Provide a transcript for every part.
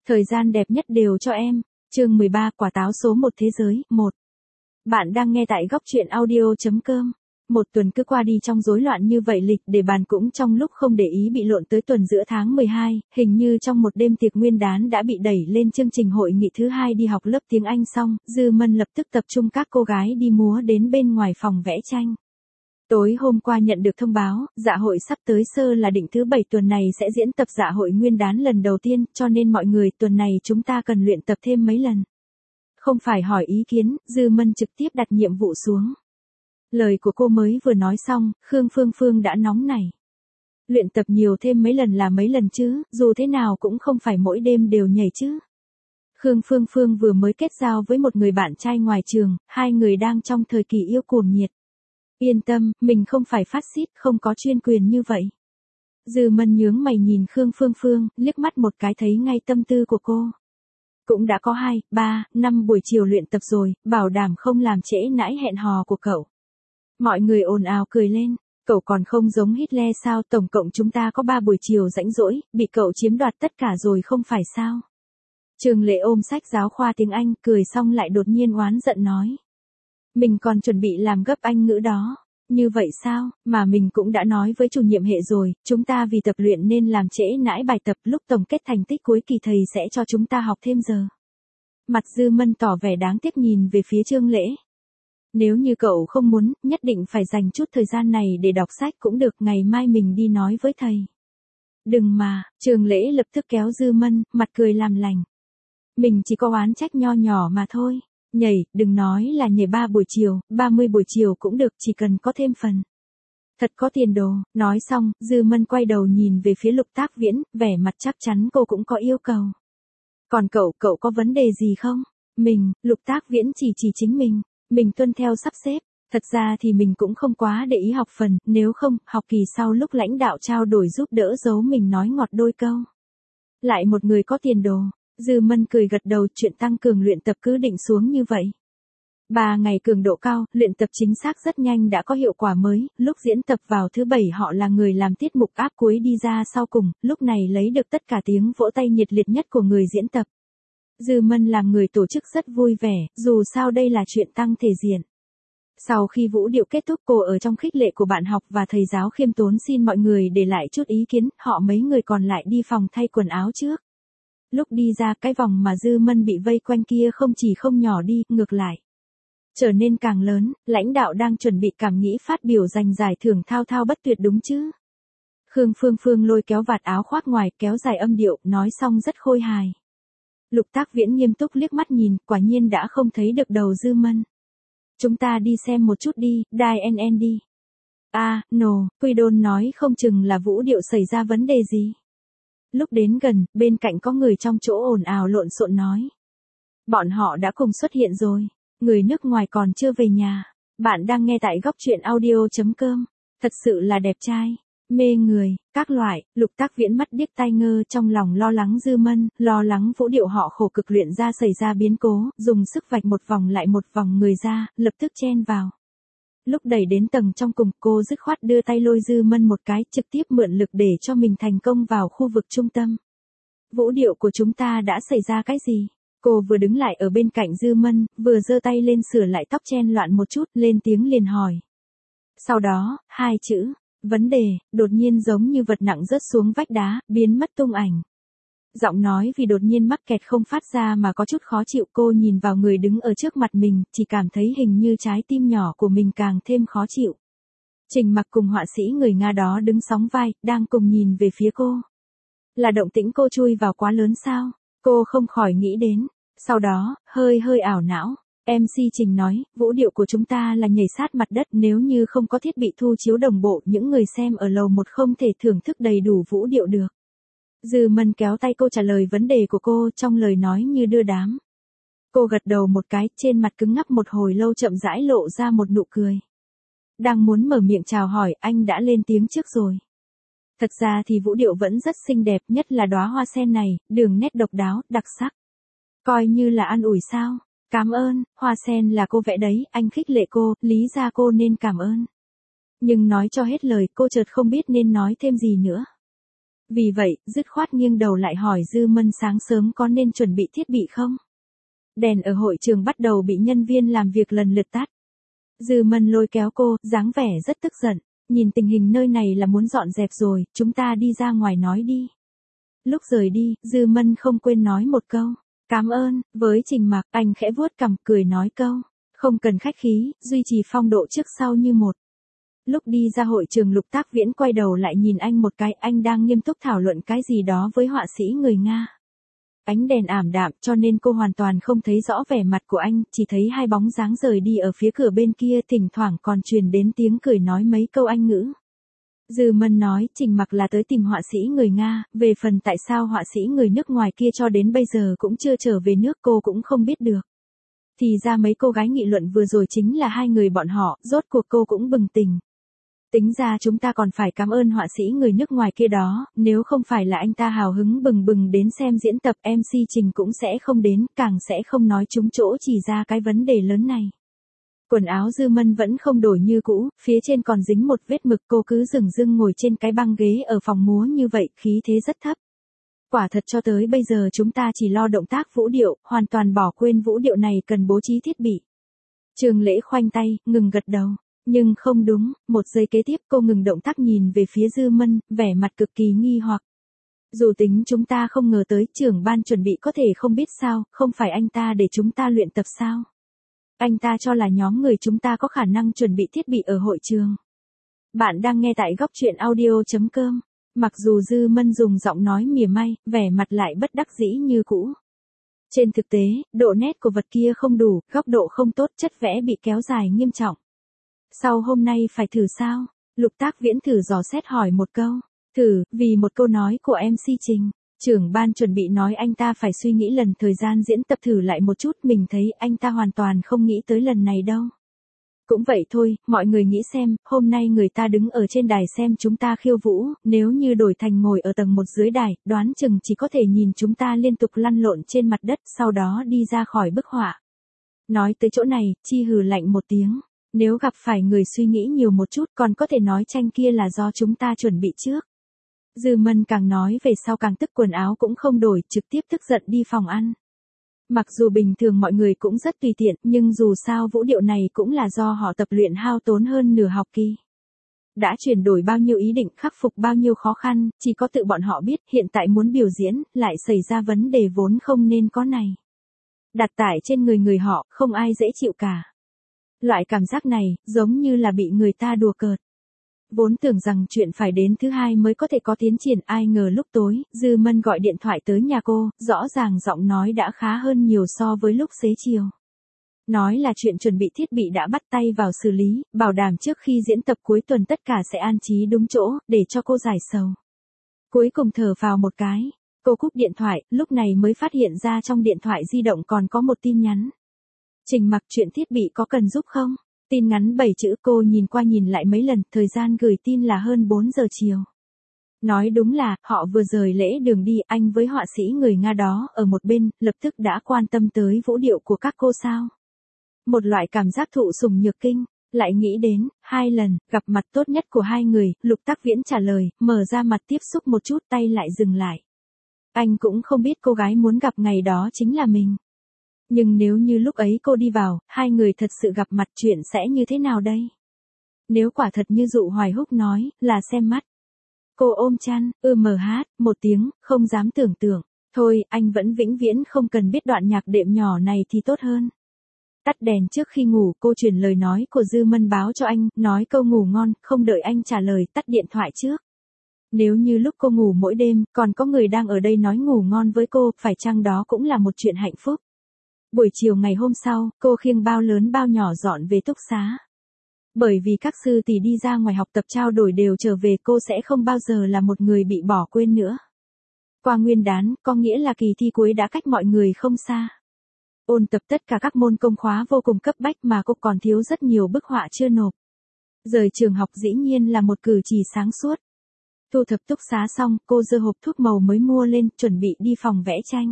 Thời gian đẹp nhất đều cho em. Chương 13, quả táo số 1 thế giới, 1. Bạn đang nghe tại góc truyện audio.com. Một tuần cứ qua đi trong rối loạn như vậy, lịch để bàn cũng trong lúc không để ý bị lộn tới tuần giữa tháng 12, hình như trong một đêm tiệc nguyên đán đã bị đẩy lên chương trình hội nghị thứ 2 đi học lớp tiếng Anh xong, Dư Mân lập tức tập trung các cô gái đi múa đến bên ngoài phòng vẽ tranh. Tối hôm qua nhận được thông báo, dạ hội sắp tới là định thứ 7 tuần này sẽ diễn tập dạ hội nguyên đán lần đầu tiên, cho nên mọi người tuần này chúng ta cần luyện tập thêm mấy lần. Không phải hỏi ý kiến, Dư Mân trực tiếp đặt nhiệm vụ xuống. Lời của cô mới vừa nói xong, Khương Phương Phương đã nóng nảy. Luyện tập nhiều thêm mấy lần là mấy lần chứ, dù thế nào cũng không phải mỗi đêm đều nhảy chứ. Khương Phương Phương vừa mới kết giao với một người bạn trai ngoài trường, hai người đang trong thời kỳ yêu cuồng nhiệt. Yên tâm, mình không phải phát xít, không có chuyên quyền như vậy. Dư Mân nhướng mày nhìn Khương Phương Phương, liếc mắt một cái thấy ngay tâm tư của cô. Cũng đã có 2, 3, 5 buổi chiều luyện tập rồi, bảo đảm không làm trễ nãi hẹn hò của cậu. Mọi người ồn ào cười lên, cậu còn không giống Hitler sao, tổng cộng chúng ta có 3 buổi chiều rảnh rỗi, bị cậu chiếm đoạt tất cả rồi không phải sao. Trường Lệ ôm sách giáo khoa tiếng Anh, cười xong lại đột nhiên oán giận nói. Mình còn chuẩn bị làm gấp Anh ngữ đó. Như vậy sao, mà mình cũng đã nói với chủ nhiệm hệ rồi, chúng ta vì tập luyện nên làm trễ nãi bài tập, lúc tổng kết thành tích cuối kỳ thầy sẽ cho chúng ta học thêm giờ. Mặt Dư Mân tỏ vẻ đáng tiếc nhìn về phía Trương Lễ. Nếu như cậu không muốn, nhất định phải dành chút thời gian này để đọc sách cũng được, ngày mai mình đi nói với thầy. Đừng mà, Trương Lễ lập tức kéo Dư Mân, mặt cười làm lành. Mình chỉ có oán trách nho nhỏ mà thôi. Nhảy, đừng nói là nhảy 3 buổi chiều, 30 buổi chiều cũng được, chỉ cần có thêm phần. Thật có tiền đồ, nói xong, Dư Mân quay đầu nhìn về phía Lục Tác Viễn, vẻ mặt chắc chắn cô cũng có yêu cầu. Còn cậu có vấn đề gì không? Lục Tác Viễn chỉ chính mình tuân theo sắp xếp. Thật ra thì mình cũng không quá để ý học phần, nếu không, học kỳ sau lúc lãnh đạo trao đổi giúp đỡ giấu mình nói ngọt đôi câu. Lại một người có tiền đồ. Dư Mân cười gật đầu, chuyện tăng cường luyện tập cứ định xuống như vậy. 3 ngày cường độ cao, luyện tập chính xác rất nhanh đã có hiệu quả mới, lúc diễn tập vào thứ 7 họ là người làm tiết mục áp cuối đi ra sau cùng, lúc này lấy được tất cả tiếng vỗ tay nhiệt liệt nhất của người diễn tập. Dư Mân làm người tổ chức rất vui vẻ, dù sao đây là chuyện tăng thể diện. Sau khi vũ điệu kết thúc, cô ở trong khích lệ của bạn học và thầy giáo khiêm tốn xin mọi người để lại chút ý kiến, họ mấy người còn lại đi phòng thay quần áo trước. Lúc đi ra, cái vòng mà Dư Mân bị vây quanh kia không chỉ không nhỏ đi, ngược lại trở nên càng lớn, lãnh đạo đang chuẩn bị cảm nghĩ phát biểu giành giải thưởng thao thao bất tuyệt đúng chứ. Khương Phương Phương lôi kéo vạt áo khoác ngoài, kéo dài âm điệu, nói xong rất khôi hài. Lục Tác Viễn nghiêm túc liếc mắt nhìn, quả nhiên đã không thấy được đầu Dư Mân. Chúng ta đi xem một chút đi, DNN đi. Quy Đôn nói không chừng là vũ điệu xảy ra vấn đề gì. Lúc đến gần, bên cạnh có người trong chỗ ồn ào lộn xộn nói. Bọn họ đã cùng xuất hiện rồi. Người nước ngoài còn chưa về nhà. Bạn đang nghe tại góc truyện audio.com. Thật sự là đẹp trai. Mê người, các loại, Lục Tác Viễn mắt điếc tai ngơ, trong lòng lo lắng Dư Mân, lo lắng vũ điệu họ khổ cực luyện ra xảy ra biến cố, dùng sức vạch một vòng lại một vòng người ra, lập tức chen vào. Lúc đẩy đến tầng trong cùng, cô dứt khoát đưa tay lôi Dư Mân một cái, trực tiếp mượn lực để cho mình thành công vào khu vực trung tâm. Vũ điệu của chúng ta đã xảy ra cái gì? Cô vừa đứng lại ở bên cạnh Dư Mân, vừa giơ tay lên sửa lại tóc chen loạn một chút, lên tiếng liền hỏi. Sau đó, 2 chữ, vấn đề, đột nhiên giống như vật nặng rớt xuống vách đá, biến mất tung ảnh. Giọng nói vì đột nhiên mắc kẹt không phát ra mà có chút khó chịu, cô nhìn vào người đứng ở trước mặt mình, chỉ cảm thấy hình như trái tim nhỏ của mình càng thêm khó chịu. Trình Mặc cùng họa sĩ người Nga đó đứng sóng vai, đang cùng nhìn về phía cô. Là động tĩnh cô chui vào quá lớn sao? Cô không khỏi nghĩ đến. Sau đó, hơi ảo não. MC Trình nói, vũ điệu của chúng ta là nhảy sát mặt đất, nếu như không có thiết bị thu chiếu đồng bộ, những người xem ở lầu 1 không thể thưởng thức đầy đủ vũ điệu được. Dư Mân kéo tay cô trả lời vấn đề của cô, trong lời nói như đưa đám. Cô gật đầu một cái, trên mặt cứng ngắc một hồi lâu chậm rãi lộ ra một nụ cười. Đang muốn mở miệng chào hỏi, anh đã lên tiếng trước rồi. Thật ra thì vũ điệu vẫn rất xinh đẹp, nhất là đóa hoa sen này, đường nét độc đáo, đặc sắc. Coi như là an ủi sao? Cảm ơn, hoa sen là cô vẽ đấy, anh khích lệ cô, lý ra cô nên cảm ơn. Nhưng nói cho hết lời, cô chợt không biết nên nói thêm gì nữa. Vì vậy, dứt khoát nghiêng đầu lại hỏi Dư Mân sáng sớm có nên chuẩn bị thiết bị không? Đèn ở hội trường bắt đầu bị nhân viên làm việc lần lượt tắt. Dư Mân lôi kéo cô, dáng vẻ rất tức giận. Nhìn tình hình nơi này là muốn dọn dẹp rồi, chúng ta đi ra ngoài nói đi. Lúc rời đi, Dư Mân không quên nói một câu. Cảm ơn, với Trình Mặc, anh khẽ vuốt cằm, cười nói câu. Không cần khách khí, duy trì phong độ trước sau như một. Lúc đi ra hội trường Lục Tác Viễn quay đầu lại nhìn anh một cái, anh đang nghiêm túc thảo luận cái gì đó với họa sĩ người Nga. Ánh đèn ảm đạm cho nên cô hoàn toàn không thấy rõ vẻ mặt của anh, chỉ thấy hai bóng dáng rời đi ở phía cửa bên kia, thỉnh thoảng còn truyền đến tiếng cười nói mấy câu Anh ngữ. Dư Mân nói, Trình Mặc là tới tìm họa sĩ người Nga, về phần tại sao họa sĩ người nước ngoài kia cho đến bây giờ cũng chưa trở về nước cô cũng không biết được. Thì ra mấy cô gái nghị luận vừa rồi chính là hai người bọn họ, rốt cuộc cô cũng bừng tỉnh. Tính ra chúng ta còn phải cảm ơn họa sĩ người nước ngoài kia đó, nếu không phải là anh ta hào hứng bừng bừng đến xem diễn tập, MC Trình cũng sẽ không đến, càng sẽ không nói trúng chỗ chỉ ra cái vấn đề lớn này. Quần áo Dư Mân vẫn không đổi như cũ, phía trên còn dính một vết mực, cô cứ dửng dưng ngồi trên cái băng ghế ở phòng múa như vậy, khí thế rất thấp. Quả thật cho tới bây giờ chúng ta chỉ lo động tác vũ điệu, hoàn toàn bỏ quên vũ điệu này cần bố trí thiết bị. Trường Lễ khoanh tay, ngừng gật đầu. Nhưng không đúng, một giây kế tiếp cô ngừng động tác nhìn về phía Dư Mân, vẻ mặt cực kỳ nghi hoặc. Dù tính chúng ta không ngờ tới trưởng ban chuẩn bị có thể không biết sao, không phải anh ta để chúng ta luyện tập sao? Anh ta cho là nhóm người chúng ta có khả năng chuẩn bị thiết bị ở hội trường. Bạn đang nghe tại góc truyện audio.com. Mặc dù Dư Mân dùng giọng nói mỉa mai, vẻ mặt lại bất đắc dĩ như cũ. Trên thực tế, độ nét của vật kia không đủ, góc độ không tốt, chất vẽ bị kéo dài nghiêm trọng. Sau hôm nay phải thử sao? Lục Tác Viễn thử dò xét hỏi một câu. Thử, vì một câu nói của MC Trình. Trưởng ban chuẩn bị nói anh ta phải suy nghĩ lần thời gian diễn tập thử lại một chút, mình thấy anh ta hoàn toàn không nghĩ tới lần này đâu. Cũng vậy thôi, mọi người nghĩ xem, hôm nay người ta đứng ở trên đài xem chúng ta khiêu vũ, nếu như đổi thành ngồi ở tầng 1 dưới đài, đoán chừng chỉ có thể nhìn chúng ta liên tục lăn lộn trên mặt đất, sau đó đi ra khỏi bức họa. Nói tới chỗ này, Chi hừ lạnh một tiếng. Nếu gặp phải người suy nghĩ nhiều một chút còn có thể nói tranh kia là do chúng ta chuẩn bị trước. Dư Mân càng nói về sau càng tức, quần áo cũng không đổi, trực tiếp tức giận đi phòng ăn. Mặc dù bình thường mọi người cũng rất tùy tiện, nhưng dù sao vũ điệu này cũng là do họ tập luyện hao tốn hơn nửa học kỳ. Đã chuyển đổi bao nhiêu ý định, khắc phục bao nhiêu khó khăn, chỉ có tự bọn họ biết, hiện tại muốn biểu diễn, lại xảy ra vấn đề vốn không nên có này. Đặt tải trên người họ, không ai dễ chịu cả. Loại cảm giác này, giống như là bị người ta đùa cợt. Vốn tưởng rằng chuyện phải đến thứ hai mới có thể có tiến triển, ai ngờ lúc tối, Dư Mân gọi điện thoại tới nhà cô, rõ ràng giọng nói đã khá hơn nhiều so với lúc xế chiều. Nói là chuyện chuẩn bị thiết bị đã bắt tay vào xử lý, bảo đảm trước khi diễn tập cuối tuần tất cả sẽ an trí đúng chỗ, để cho cô giải sầu. Cuối cùng thở vào một cái, cô cúp điện thoại, lúc này mới phát hiện ra trong điện thoại di động còn có một tin nhắn. Trình Mặc, chuyện thiết bị có cần giúp không? Tin ngắn 7 chữ, cô nhìn qua nhìn lại mấy lần, thời gian gửi tin là hơn 4 giờ chiều. Nói đúng là, họ vừa rời lễ đường đi, anh với họa sĩ người Nga đó, ở một bên, lập tức đã quan tâm tới vũ điệu của các cô sao. Một loại cảm giác thụ sủng nhược kinh, lại nghĩ đến, 2 lần, gặp mặt tốt nhất của hai người, Lục Tác Viễn trả lời, mở ra mặt tiếp xúc một chút, tay lại dừng lại. Anh cũng không biết cô gái muốn gặp ngày đó chính là mình. Nhưng nếu như lúc ấy cô đi vào, hai người thật sự gặp mặt, chuyện sẽ như thế nào đây? Nếu quả thật như Dụ Hoài Húc nói, là xem mắt. Cô ôm chăn, một tiếng, không dám tưởng tượng. Thôi, anh vẫn vĩnh viễn không cần biết đoạn nhạc đệm nhỏ này thì tốt hơn. Tắt đèn trước khi ngủ, cô truyền lời nói của Dư Mân báo cho anh, nói câu ngủ ngon, không đợi anh trả lời, tắt điện thoại trước. Nếu như lúc cô ngủ mỗi đêm, còn có người đang ở đây nói ngủ ngon với cô, phải chăng đó cũng là một chuyện hạnh phúc? Buổi chiều ngày hôm sau, cô khiêng bao lớn bao nhỏ dọn về túc xá. Bởi vì các sư tỷ đi ra ngoài học tập trao đổi đều trở về, cô sẽ không bao giờ là một người bị bỏ quên nữa. Qua Nguyên đán, có nghĩa là kỳ thi cuối đã cách mọi người không xa. Ôn tập tất cả các môn công khóa vô cùng cấp bách mà cô còn thiếu rất nhiều bức họa chưa nộp. Rời trường học dĩ nhiên là một cử chỉ sáng suốt. Thu thập túc xá xong, cô giơ hộp thuốc màu mới mua lên, chuẩn bị đi phòng vẽ tranh.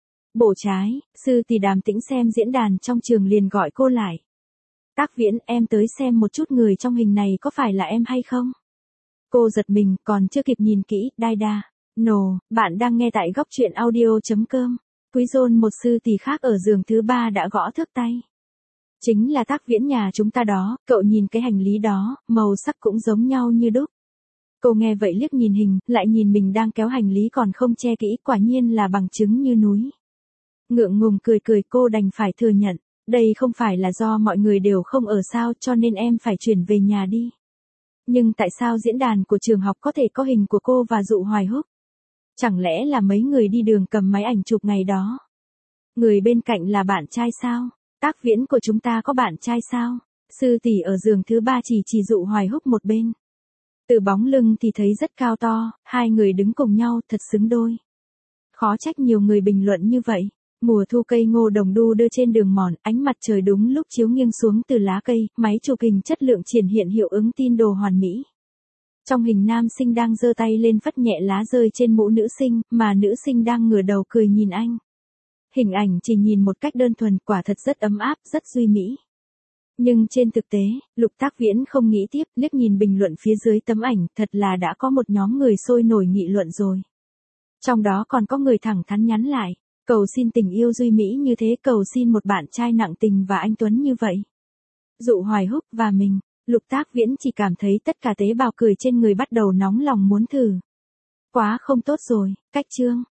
Bổ trái, sư tỷ Đàm Tĩnh xem diễn đàn trong trường liền gọi cô lại. Tác Viễn, em tới xem một chút người trong hình này có phải là em hay không? Cô giật mình, còn chưa kịp nhìn kỹ, đai đa. Bạn đang nghe tại góc truyện audio.com. Quý John, một sư tỷ khác ở giường thứ 3 đã gõ thước tay. Chính là Tác Viễn nhà chúng ta đó, cậu nhìn cái hành lý đó, màu sắc cũng giống nhau như đúc. Cô nghe vậy liếc nhìn hình, lại nhìn mình đang kéo hành lý còn không che kỹ, quả nhiên là bằng chứng như núi. Ngượng ngùng cười cười, cô đành phải thừa nhận, đây không phải là do mọi người đều không ở sao, cho nên em phải chuyển về nhà đi. Nhưng tại sao diễn đàn của trường học có thể có hình của cô và Dụ Hoài Húc? Chẳng lẽ là mấy người đi đường cầm máy ảnh chụp ngày đó? Người bên cạnh là bạn trai sao? Tác Viễn của chúng ta có bạn trai sao? Sư tỷ ở giường thứ 3 chỉ Dụ Hoài Húc một bên. Từ bóng lưng thì thấy rất cao to, hai người đứng cùng nhau thật xứng đôi. Khó trách nhiều người bình luận như vậy. Mùa thu cây ngô đồng đu đưa trên đường mòn, ánh mặt trời đúng lúc chiếu nghiêng xuống từ lá cây, máy chụp hình chất lượng triển hiện hiệu ứng tin đồ hoàn mỹ. Trong hình nam sinh đang giơ tay lên phất nhẹ lá rơi trên mũ nữ sinh, mà nữ sinh đang ngửa đầu cười nhìn anh. Hình ảnh chỉ nhìn một cách đơn thuần, quả thật rất ấm áp, rất duy mỹ. Nhưng trên thực tế, Lục Tác Viễn không nghĩ tiếp, liếc nhìn bình luận phía dưới tấm ảnh, thật là đã có một nhóm người sôi nổi nghị luận rồi. Trong đó còn có người thẳng thắn nhắn lại, cầu xin tình yêu duy mỹ như thế, cầu xin một bạn trai nặng tình và anh tuấn như vậy. Dụ Hoài Húc và mình, Lục Tác Viễn chỉ cảm thấy tất cả tế bào cười trên người bắt đầu nóng lòng muốn thử. Quá không tốt rồi, cách chương.